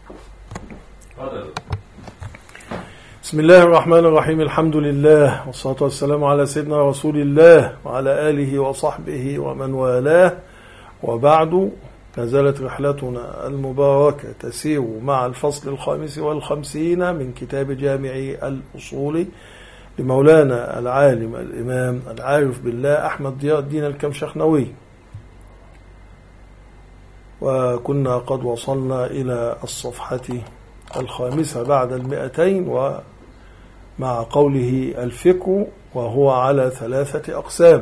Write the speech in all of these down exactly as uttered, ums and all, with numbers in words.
بسم الله الرحمن الرحيم. الحمد لله والصلاة والسلام على سيدنا رسول الله وعلى آله وصحبه ومن والاه، وبعد. نزلت رحلتنا المباركة تسير مع الفصل الخامس والخمسين من كتاب جامع الأصول لمولانا العالم الإمام العارف بالله أحمد ضياء الدين الكمشخنوي، وكنا قد وصلنا إلى الصفحة الخامسة بعد المئتين، ومع قوله الفقه وهو على ثلاثة أقسام: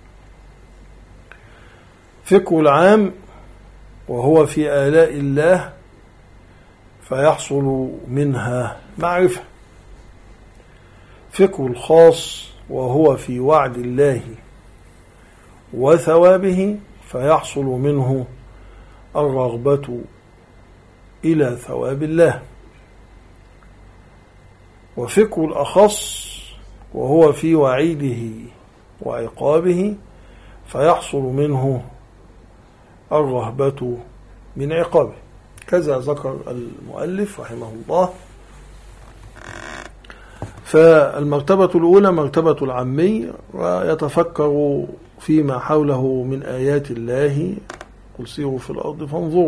فقه العام وهو في آلاء الله فيحصل منها معرفة، فقه الخاص وهو في وعد الله وثوابه فيحصل منه الرغبة إلى ثواب الله، وفقه الأخص وهو في وعيده وعقابه فيحصل منه الرهبة من عقابه. كذا ذكر المؤلف رحمه الله. فالمرتبة الأولى مرتبة العمي، ويتفكر فيما حوله من آيات الله: قل سيروا في الأرض فانظروا،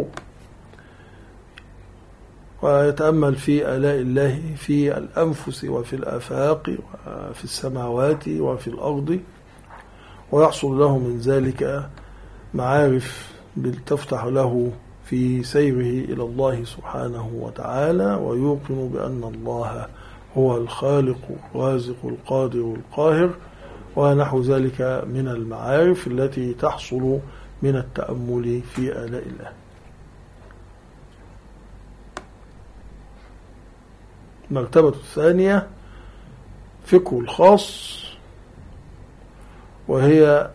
ويتأمل في آلاء الله في الأنفس وفي الآفاق وفي السماوات وفي الأرض، ويحصل له من ذلك معارف تفتح له في سيره إلى الله سبحانه وتعالى، ويوقن بأن الله هو الخالق الرازق القادر القاهر، ونحو ذلك من المعارف التي تحصل من التأمل في آلاء الله. المرتبة الثانية فقه الخاص، وهي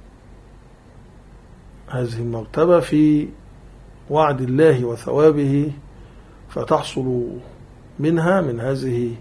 هذه المرتبة في وعد الله وثوابه، فتحصل منها من هذه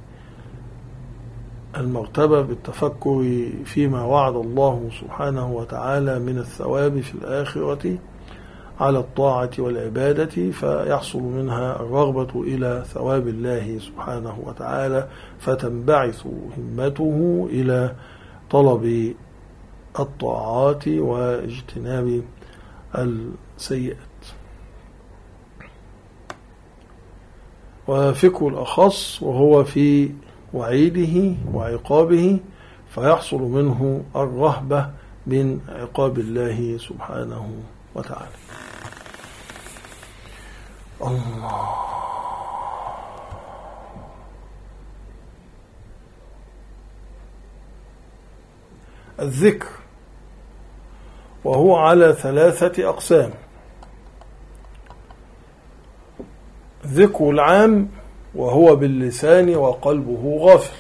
المرتبة بالتفكر فيما وعد الله سبحانه وتعالى من الثواب في الآخرة على الطاعة والعبادة، فيحصل منها الرغبة إلى ثواب الله سبحانه وتعالى، فتنبعث همته إلى طلب الطاعات واجتناب السيئات. وفقه الأخص وهو في وعيده وعقابه فيحصل منه الرهبة من عقاب الله سبحانه وتعالى. الله. الذكر وهو على ثلاثة أقسام: ذكر العام وهو باللسان وقلبه غافل،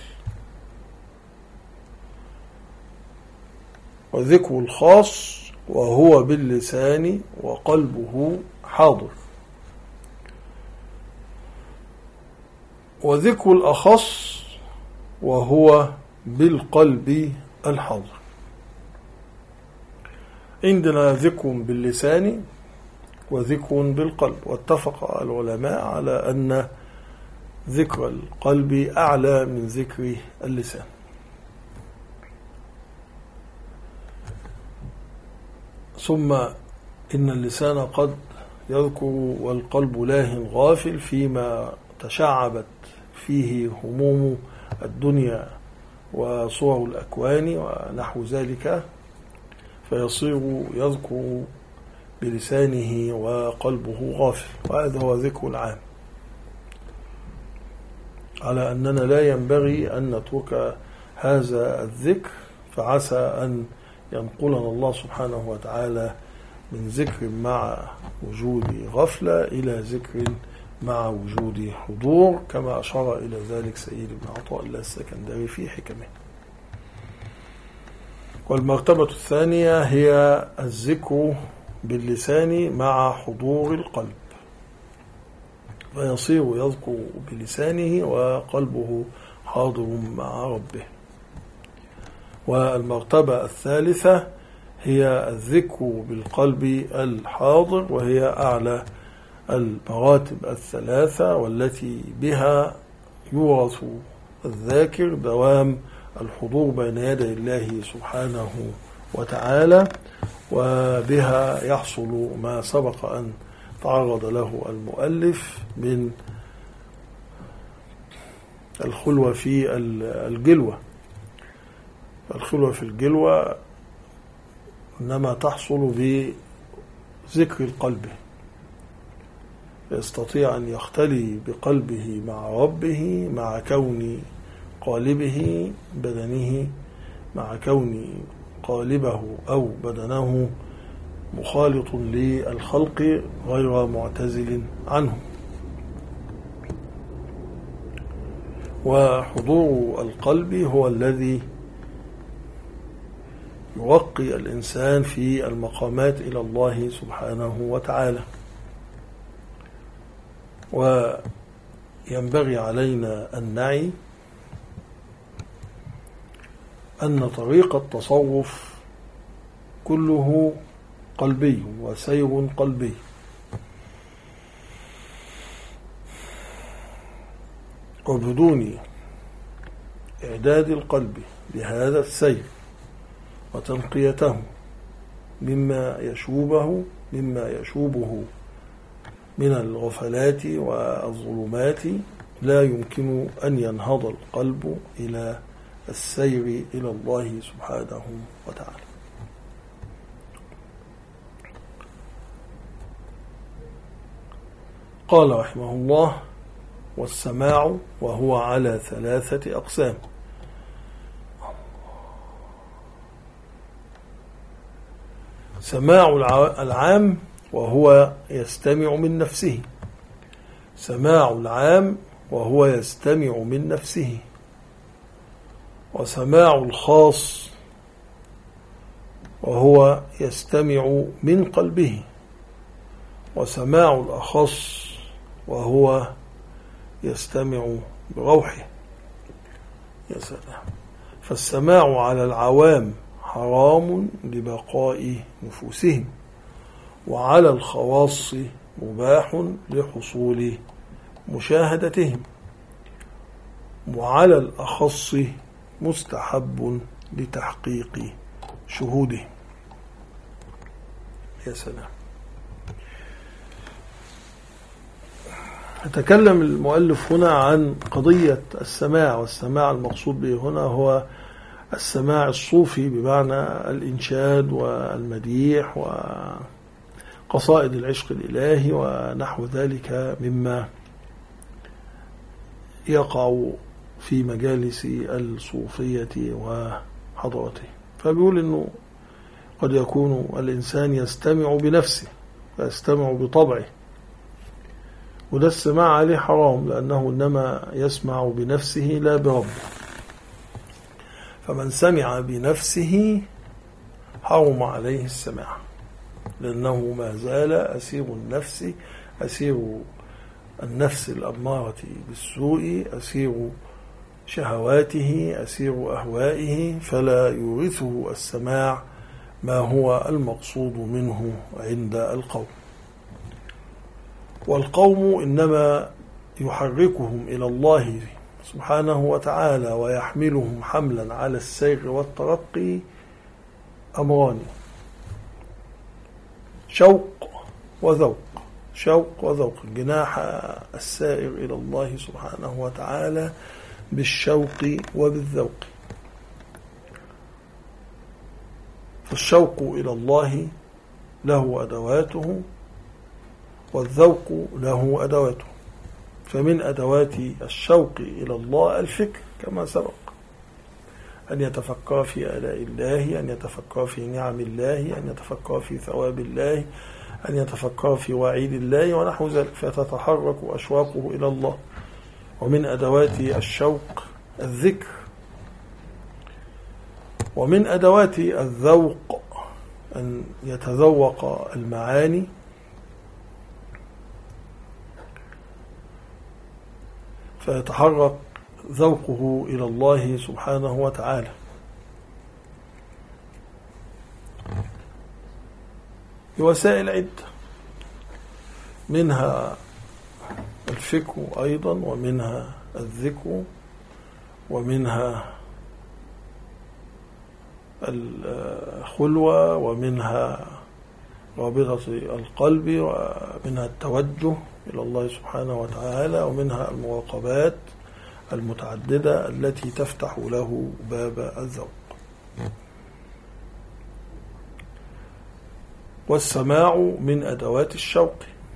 وذكر الخاص وهو باللسان وقلبه حاضر، وذكر الأخص وهو بالقلب الحاضر. عندنا ذكر باللسان وذكر بالقلب، واتفق العلماء على أن ذكر القلب أعلى من ذكر اللسان. ثم إن اللسان قد يذكر والقلب لاه غافل فيما تشعبت فيه هموم الدنيا وصور الأكوان ونحو ذلك، فيصير يذكر بلسانه وقلبه غافل، وهذا هو ذكر العام. على أننا لا ينبغي أن نترك هذا الذكر، فعسى أن ينقلنا الله سبحانه وتعالى من ذكر مع وجود غفلة إلى ذكر مع وجود حضور، كما أشار إلى ذلك سيد بن عطاء الله السكندري في حكمه. والمرتبة الثانية هي الذكر باللسان مع حضور القلب، فيصير يذكر بلسانه وقلبه حاضر مع ربه. والمرتبة الثالثة هي الذكر بالقلب الحاضر، وهي أعلى المراتب الثلاثة والتي بها يورث الذاكر دوام الحضور بين يدي الله سبحانه وتعالى، وبها يحصل ما سبق أن تعرض له المؤلف من الخلوة في الجلوة. الخلوة في الجلوة إنما تحصل بذكر القلب، يستطيع أن يختلي بقلبه مع ربه، مع كون قالبه بدنه، مع كون قالبه أو بدنه مخالط للخلق غير معتزل عنه. وحضور القلب هو الذي يوقي الإنسان في المقامات إلى الله سبحانه وتعالى. وينبغي علينا أن نعي أن طريق التصوف كله قلبي وسير قلبي، وبدون إعداد القلب لهذا السير وتنقيته مما يشوبه مما يشوبه من الغفلات والظلمات لا يمكن أن ينهض القلب إلى السير إلى الله سبحانه وتعالى. قال رحمه الله: والسماع وهو على ثلاثة أقسام. سماع العام وهو يستمع من نفسه، سماع العام وهو يستمع من نفسه، وسماع الخاص وهو يستمع من قلبه، وسماع الأخص وهو يستمع بروحه. يا سلام! فالسماع على العوام حرام لبقاء نفوسهم، وعلى الخواص مباح لحصول مشاهدتهم، وعلى الأخص مستحب لتحقيق شهودهم. يا سلام! يتكلم المؤلف هنا عن قضية السماع، والسماع المقصود به هنا هو السماع الصوفي بمعنى الإنشاد والمديح وقصائد العشق الإلهي ونحو ذلك مما يقع في مجالس الصوفية وحضرته. فبيقول إنه قد يكون الإنسان يستمع بنفسه ويستمع بطبعه، وده السماع عليه حرام لأنه إنما يسمع بنفسه لا بربه. فمن سمع بنفسه حرم عليه السماع، لأنه ما زال أسير النفس، أسير النفس الأمارة بالسوء، أسير شهواته، أسير أهوائه، فلا يورثه السماع ما هو المقصود منه عند القوم. والقوم إنما يحركهم إلى الله سبحانه وتعالى ويحملهم حملا على السير والترقي أمران: شوق وذوق. شوق وذوق، جناح السائر إلى الله سبحانه وتعالى بالشوق وبالذوق. فالشوق إلى الله له أدواته، والذوق له أدواته. فمن أدوات الشوق إلى الله الفكر كما سبق، أن يتفكر في آلاء الله، أن يتفكر في نعم الله، أن يتفكر في ثواب الله، أن يتفكر في وعيد الله ونحو ذلك، فتتحرك أشواقه إلى الله. ومن أدوات الشوق الذكر. ومن أدوات الذوق أن يتذوق المعاني، فيتحرك ذوقه إلى الله سبحانه وتعالى. بوسائل عدة، منها الفكر أيضا، ومنها الذكر، ومنها الخلوة، ومنها رابطة القلب، ومنها التوجه إلى الله سبحانه وتعالى، ومنها المراقبات المتعددة التي تفتح له باب الذوق. والسماع من أدوات الشوق،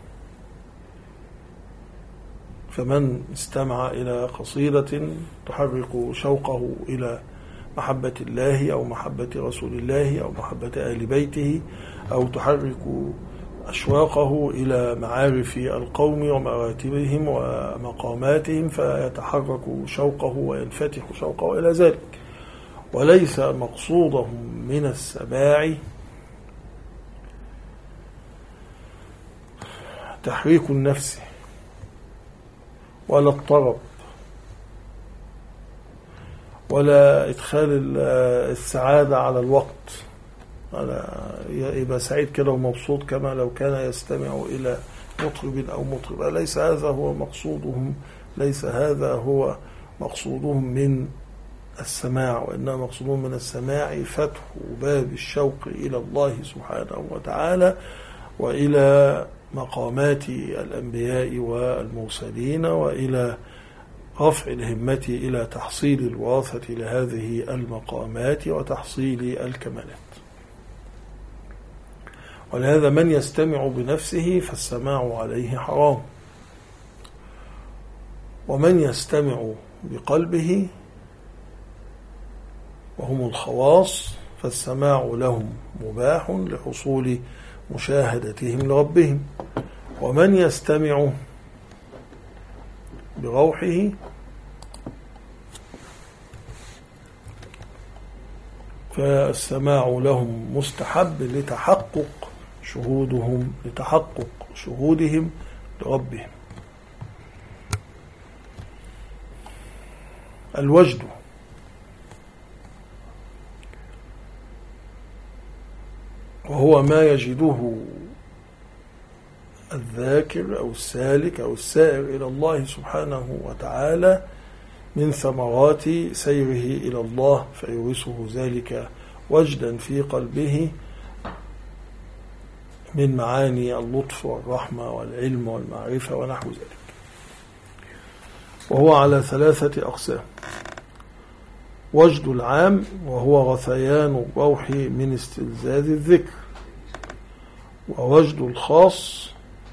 فمن استمع إلى قصيدة تحرك شوقه إلى محبة الله أو محبة رسول الله أو محبة آل بيته، أو تحرك أشواقه إلى معارف القوم ومراتبهم ومقاماتهم، فيتحرك شوقه وينفتح شوقه إلى ذلك. وليس مقصودهم من السماع تحريك النفس ولا الطرب ولا إدخال السعادة على الوقت، يبقى سعيد كده ومبسوط كما لو كان يستمع إلى مطرب أو مطربة. ليس هذا هو مقصودهم، ليس هذا هو مقصودهم من السماع، وإنما مقصودهم من السماع فتح باب الشوق إلى الله سبحانه وتعالى وإلى مقامات الأنبياء والمرسلين، وإلى رفع الهمة إلى تحصيل الوراثة لهذه المقامات وتحصيل الكمالات. ولهذا من يستمع بنفسه فالسماع عليه حرام، ومن يستمع بقلبه وهم الخواص فالسماع لهم مباح لحصول مشاهدتهم لربهم. ومن يستمع بروحه فالسماع لهم مستحب لتحقق شهودهم لتحقق شهودهم لربهم. الوجد وهو ما يجده الذاكر أو السالك أو السائر إلى الله سبحانه وتعالى من ثمرات سيره إلى الله، فيورثه ذلك وجدا في قلبه من معاني اللطف والرحمة والعلم والمعرفة ونحو ذلك. وهو على ثلاثة أقسام: وجد العام وهو غثيان الروح من استلذاذ الذكر، ووجد الخاص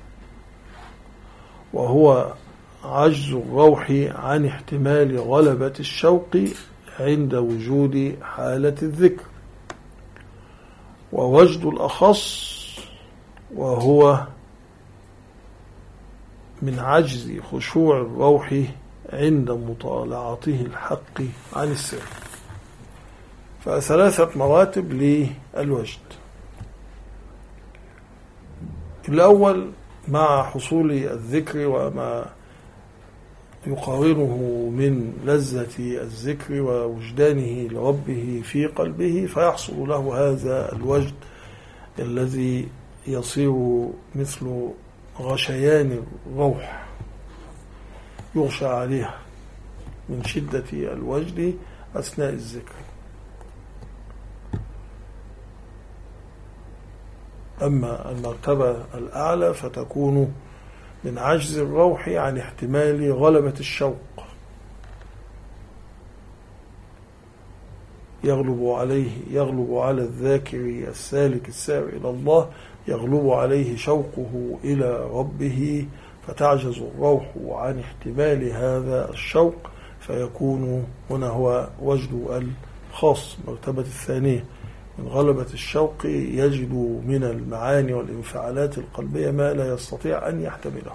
وهو عجز الروح عن احتمال غلبة الشوق عند وجود حالة الذكر، ووجد الأخص وهو من عجز خشوع الروح عند مطالعته الحق عن السر. فثلاثة مراتب للوجد. الأول مع حصول الذكر وما يقارنه من لذة الذكر ووجدانه لربه في قلبه، فيحصل له هذا الوجد الذي يصير مثل غشيان الروح يغشى عليها من شدة الوجد أثناء الذكر. أما المرتبة الأعلى فتكون من عجز الروح عن احتمال غلبة الشوق، يغلب عليه يغلب على الذاكر السالك السائر إلى الله، يغلب عليه شوقه إلى ربه، فتعجز الروح عن احتمال هذا الشوق، فيكون هنا هو وجد الخاص مرتبة الثانية. من غلبة الشوق يجد من المعاني والانفعالات القلبية ما لا يستطيع أن يحتمله.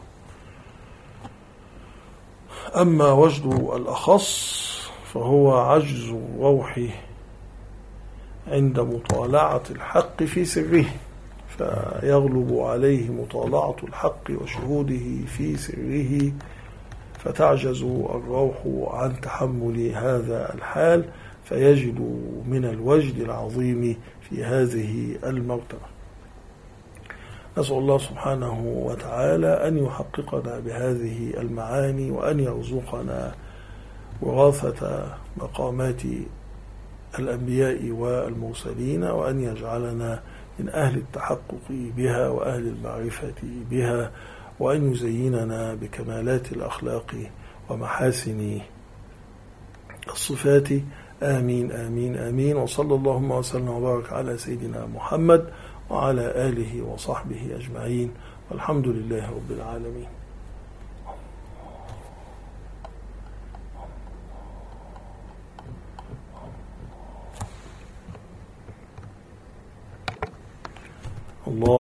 أما وجد الأخص فهو عجز الروح عند مطالعة الحق في سره، فيغلب عليه مطالعة الحق وشهوده في سره، فتعجز الروح عن تحمل هذا الحال، فيجد من الوجد العظيم في هذه المرتبة. نسأل الله سبحانه وتعالى أن يحققنا بهذه المعاني، وأن يرزقنا وراثة مقامات الأنبياء والمرسلين، وأن يجعلنا من أهل التحقق بها وأهل المعرفة بها، وأن يزيننا بكمالات الأخلاق ومحاسن الصفات. آمين آمين آمين. وصلى اللهم وسلم وبارك على سيدنا محمد وعلى آله وصحبه أجمعين، والحمد لله رب العالمين.